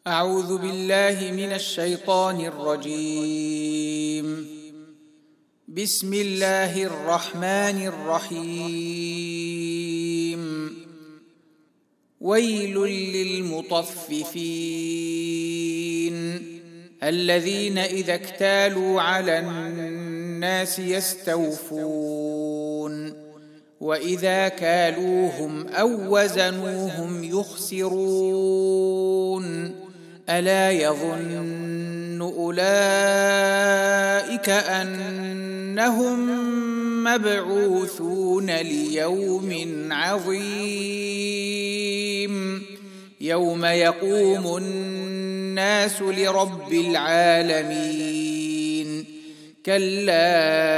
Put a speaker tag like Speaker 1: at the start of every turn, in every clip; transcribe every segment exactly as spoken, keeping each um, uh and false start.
Speaker 1: أعوذ بالله من الشيطان الرجيم. بسم الله الرحمن الرحيم. ويل للمطففين الذين إذا اكتالوا على الناس يستوفون وإذا كالوهم أو وزنوهم يخسرون ألا يظن أولئك أنهم مبعوثون ليوم عظيم يوم يقوم الناس لرب العالمين كلا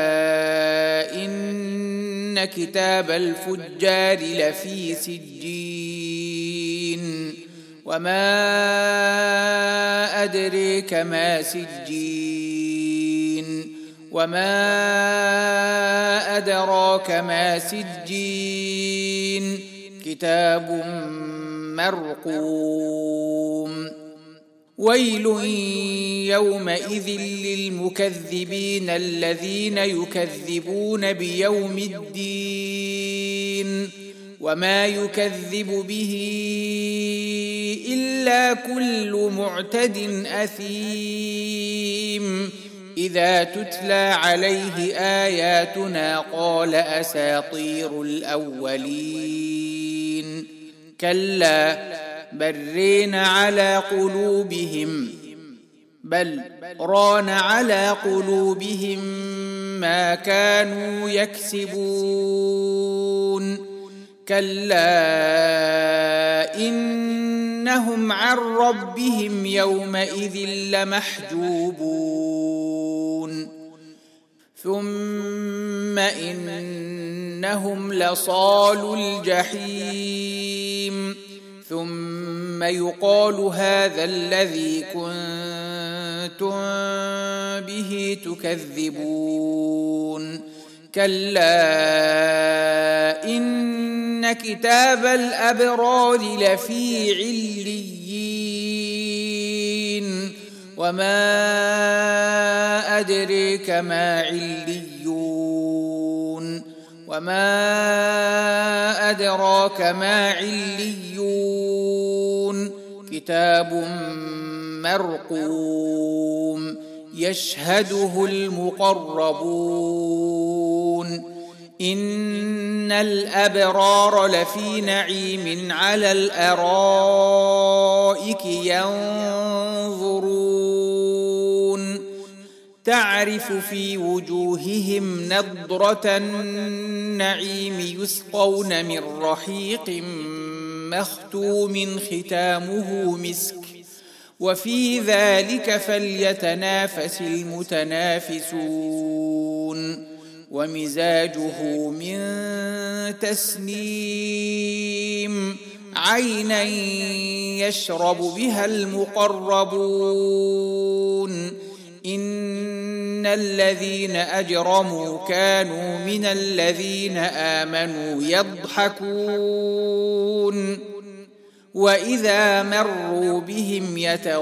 Speaker 1: إن كتاب الفجار لفي سجين وما أدريك ما سجين وما أدراك ما سجين كتاب مرقوم ويل يومئذ للمكذبين الذين يكذبون بيوم الدين وما يكذب به إلا كل معتد أثيم إذا تتلى عليه آياتنا قال أساطير الأولين كلا بل على قلوبهم بل ران على قلوبهم ما كانوا يكسبون كلا إنهم عن ربهم يومئذ لمحجوبون ثم إنهم لصالو الجحيم ثم يقال هذا الذي كنتم به تكذبون كلا إن كتاب الأبرار لفي عليين وما أدريك ما عليون وما أدراك ما عليون كتاب مرقوم يشهده المقربون إن الأبرار لفي نعيم على الأرائك ينظرون تعرف في وجوههم نضرة النعيم يسقون من رحيق مختوم ختامه مسك وفي ذلك فليتنافس المتنافسون ومزاجه من تسنيم عينا يشرب بها المقربون إن الذين أجرموا كانوا من الذين آمنوا يضحكون وإذا مروا بهم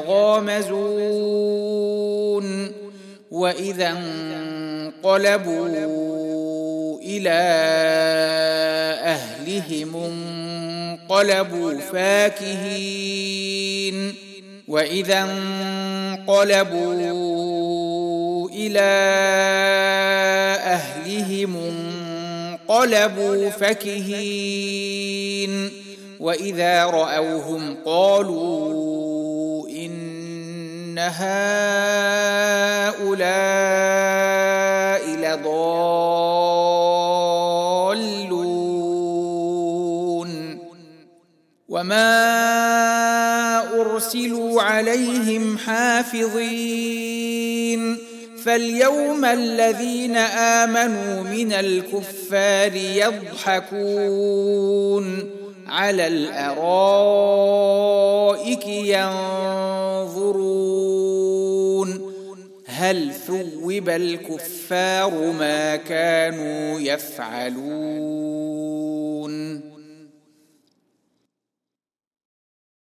Speaker 1: يتغامزون وإذا انقلبوا إلى أهلهم انقلبوا فاكهين وإذا انقلبوا إلى أهلهم انقلبوا فكهين وإذا رأوهم قالوا إن هؤلاء لضالون وما أرسلوا عليهم حافظين فاليوم الذين آمنوا من الكفار يضحكون على الأرائك ينظرون هل ثوب الكفار ما كانوا يفعلون